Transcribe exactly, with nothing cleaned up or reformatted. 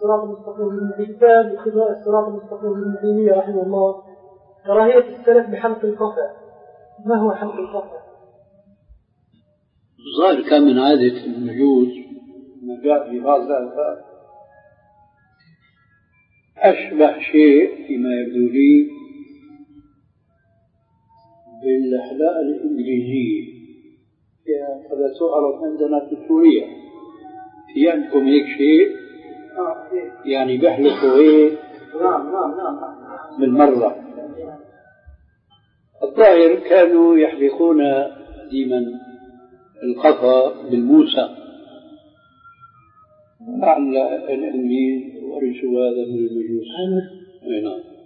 الصراط المستقيم من كتاب اقتضاء الصراط المستقيم من تيمية رحمه الله كراهية السلف بحلق القفا. ما هو حلق القفا؟ الظاهر كان من عادة المجوس ما جاء في هذا الباب أشبه شيء فيما يبدو لي بالحلاقة الإنجليزية كذا تعرف عندنا في سوريا. في عندكم هيك شيء يعني بيحلقوا هيك بالمرة. الظاهر كانوا يحلقون قديما القفا بالموسى، لعل الإنجليز ورثوا هذا من المجوس. نعم.